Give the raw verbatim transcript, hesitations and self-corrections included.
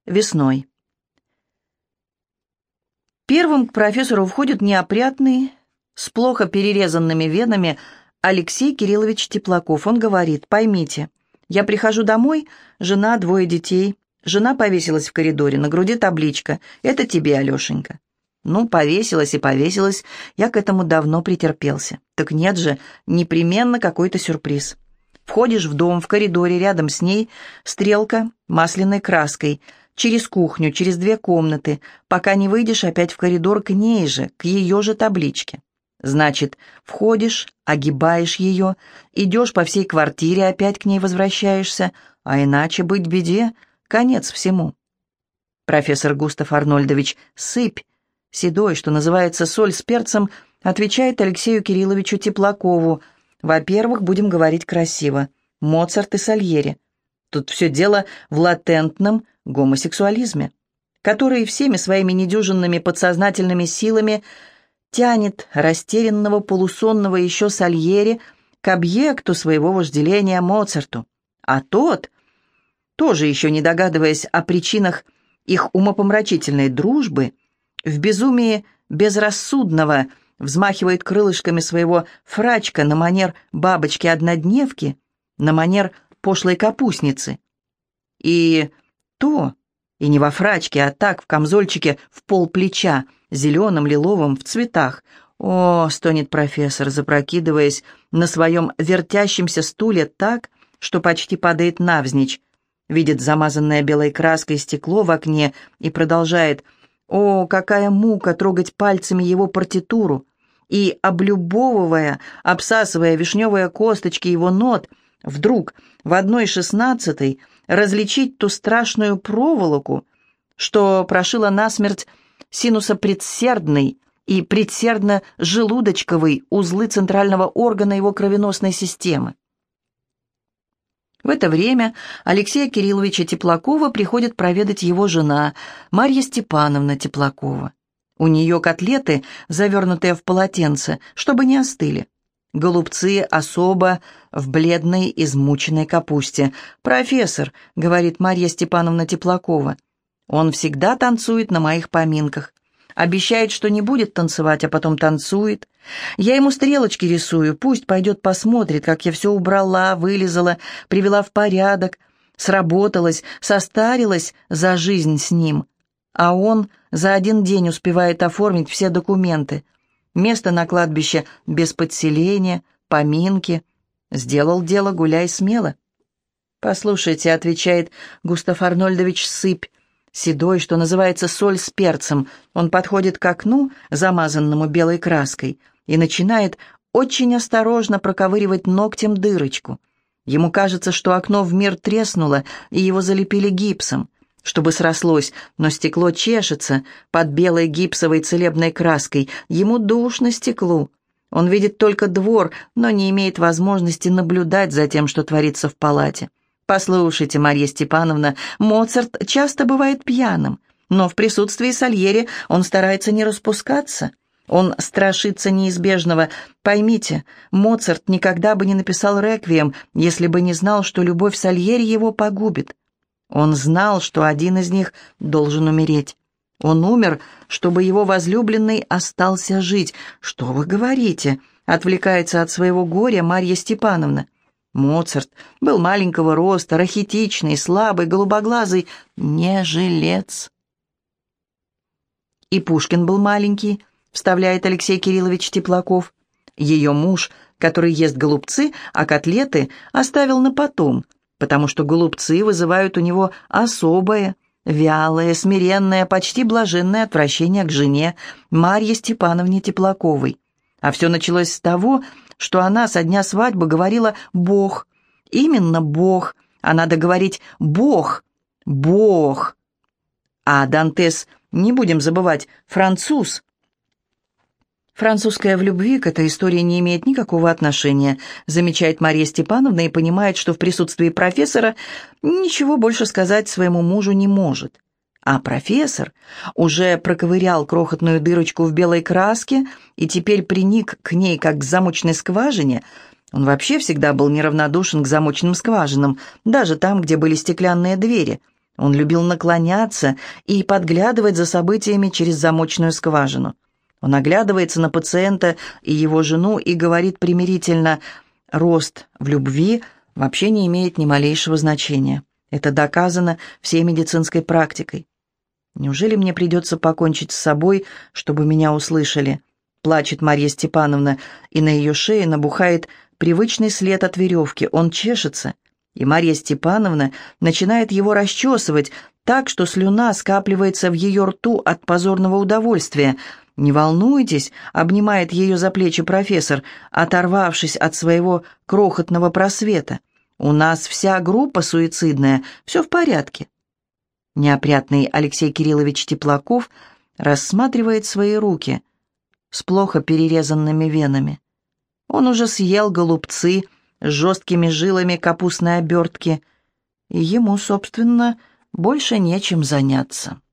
Весной. Первым к профессору входит неопрятный, с плохо перерезанными венами Алексей Кириллович Теплаков. Он говорит: «Поймите, я прихожу домой, жена, двое детей. Жена повесилась в коридоре, на груди табличка: «Это тебе, Алешенька». Ну, повесилась и повесилась, я к этому давно претерпелся. Так нет же, непременно какой-то сюрприз. Входишь в дом, в коридоре рядом с ней стрелка масляной краской, через кухню, через две комнаты, пока не выйдешь опять в коридор к ней же, к ее же табличке. Значит, входишь, огибаешь ее, идешь по всей квартире, опять к ней возвращаешься, а иначе быть беде, конец всему. Профессор Густав Арнольдович «Сыпь», седой, что называется, соль с перцем, отвечает Алексею Кирилловичу Теплакову: «Во-первых, будем говорить красиво. Моцарт и Сальери. Тут все дело в латентном гомосексуализме, который всеми своими недюжинными подсознательными силами тянет растерянного полусонного еще Сальери к объекту своего вожделения Моцарту. А тот, тоже еще не догадываясь о причинах их умопомрачительной дружбы, в безумии безрассудного взмахивает крылышками своего фрачка на манер бабочки-однодневки, на манер пошлой капустницы. И то, и не во фрачке, а так, в камзольчике в пол плеча, зеленым, лиловым, в цветах. О, стонет профессор, запрокидываясь на своем вертящемся стуле так, что почти падает навзничь, видит замазанное белой краской стекло в окне и продолжает: «О, какая мука трогать пальцами его партитуру!» И, облюбовывая, обсасывая вишневые косточки его нот, вдруг в одной шестнадцатой различить ту страшную проволоку, что прошила насмерть синусопредсердный и предсердно-желудочковый узлы центрального органа его кровеносной системы. В это время Алексея Кирилловича Теплакова приходит проведать его жена Марья Степановна Теплакова. У нее котлеты, завернутые в полотенце, чтобы не остыли. Голубцы особо в бледной измученной капусте. «Профессор», — говорит Марья Степановна Теплакова, — «он всегда танцует на моих поминках. Обещает, что не будет танцевать, а потом танцует. Я ему стрелочки рисую, пусть пойдет посмотрит, как я все убрала, вылизала, привела в порядок, сработалась, состарилась за жизнь с ним. А он за один день успевает оформить все документы. Место на кладбище без подселения, поминки. Сделал дело, гуляй смело». «Послушайте», — отвечает Густав Арнольдович Сыпь, седой, что называется, соль с перцем. Он подходит к окну, замазанному белой краской, и начинает очень осторожно проковыривать ногтем дырочку. Ему кажется, что окно в мир треснуло, и его залепили гипсом, чтобы срослось, но стекло чешется под белой гипсовой целебной краской. Ему душно стеклу. Он видит только двор, но не имеет возможности наблюдать за тем, что творится в палате. «Послушайте, Марья Степановна, Моцарт часто бывает пьяным, но в присутствии Сальери он старается не распускаться. Он страшится неизбежного. Поймите, Моцарт никогда бы не написал «Реквием», если бы не знал, что любовь Сальери его погубит. Он знал, что один из них должен умереть. Он умер, чтобы его возлюбленный остался жить». «Что вы говорите?» — отвлекается от своего горя Марья Степановна. Моцарт был маленького роста, рахитичный, слабый, голубоглазый, не жилец. «И Пушкин был маленький», — вставляет Алексей Кириллович Теплаков. «Ее муж, который ест голубцы, а котлеты оставил на потом, потому что голубцы вызывают у него особое, вялое, смиренное, почти блаженное отвращение к жене Марье Степановне Теплаковой. А все началось с того, что она со дня свадьбы говорила «Бог». Именно «Бог». А надо говорить «Бог». «Бог». А Дантес, не будем забывать, француз. Французская в любви к этой истории не имеет никакого отношения, замечает Марья Степановна и понимает, что в присутствии профессора ничего больше сказать своему мужу не может. А профессор уже проковырял крохотную дырочку в белой краске и теперь приник к ней, как к замочной скважине. Он вообще всегда был неравнодушен к замочным скважинам, даже там, где были стеклянные двери. Он любил наклоняться и подглядывать за событиями через замочную скважину. Он оглядывается на пациента и его жену и говорит примирительно: «Рост в любви вообще не имеет ни малейшего значения. Это доказано всей медицинской практикой». Неужели мне придется покончить с собой, чтобы меня услышали? Плачет Марья Степановна, и на ее шее набухает привычный след от веревки. Он чешется, и Марья Степановна начинает его расчесывать так, что слюна скапливается в ее рту от позорного удовольствия. «Не волнуйтесь», — обнимает ее за плечи профессор, оторвавшись от своего крохотного просвета. «У нас вся группа суицидная, все в порядке». Неопрятный Алексей Кириллович Теплаков рассматривает свои руки с плохо перерезанными венами. Он уже съел голубцы с жесткими жилами капустной обертки, и ему, собственно, больше нечем заняться.